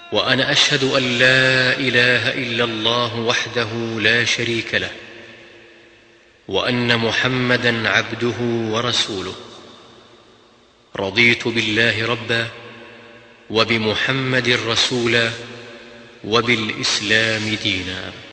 وأنا أشهد أن لا إله إلا الله وحده لا شريك له، وأن محمدًا عبده ورسوله. رضيت بالله ربًا، وبمحمد رسولا، وبالإسلام دينا.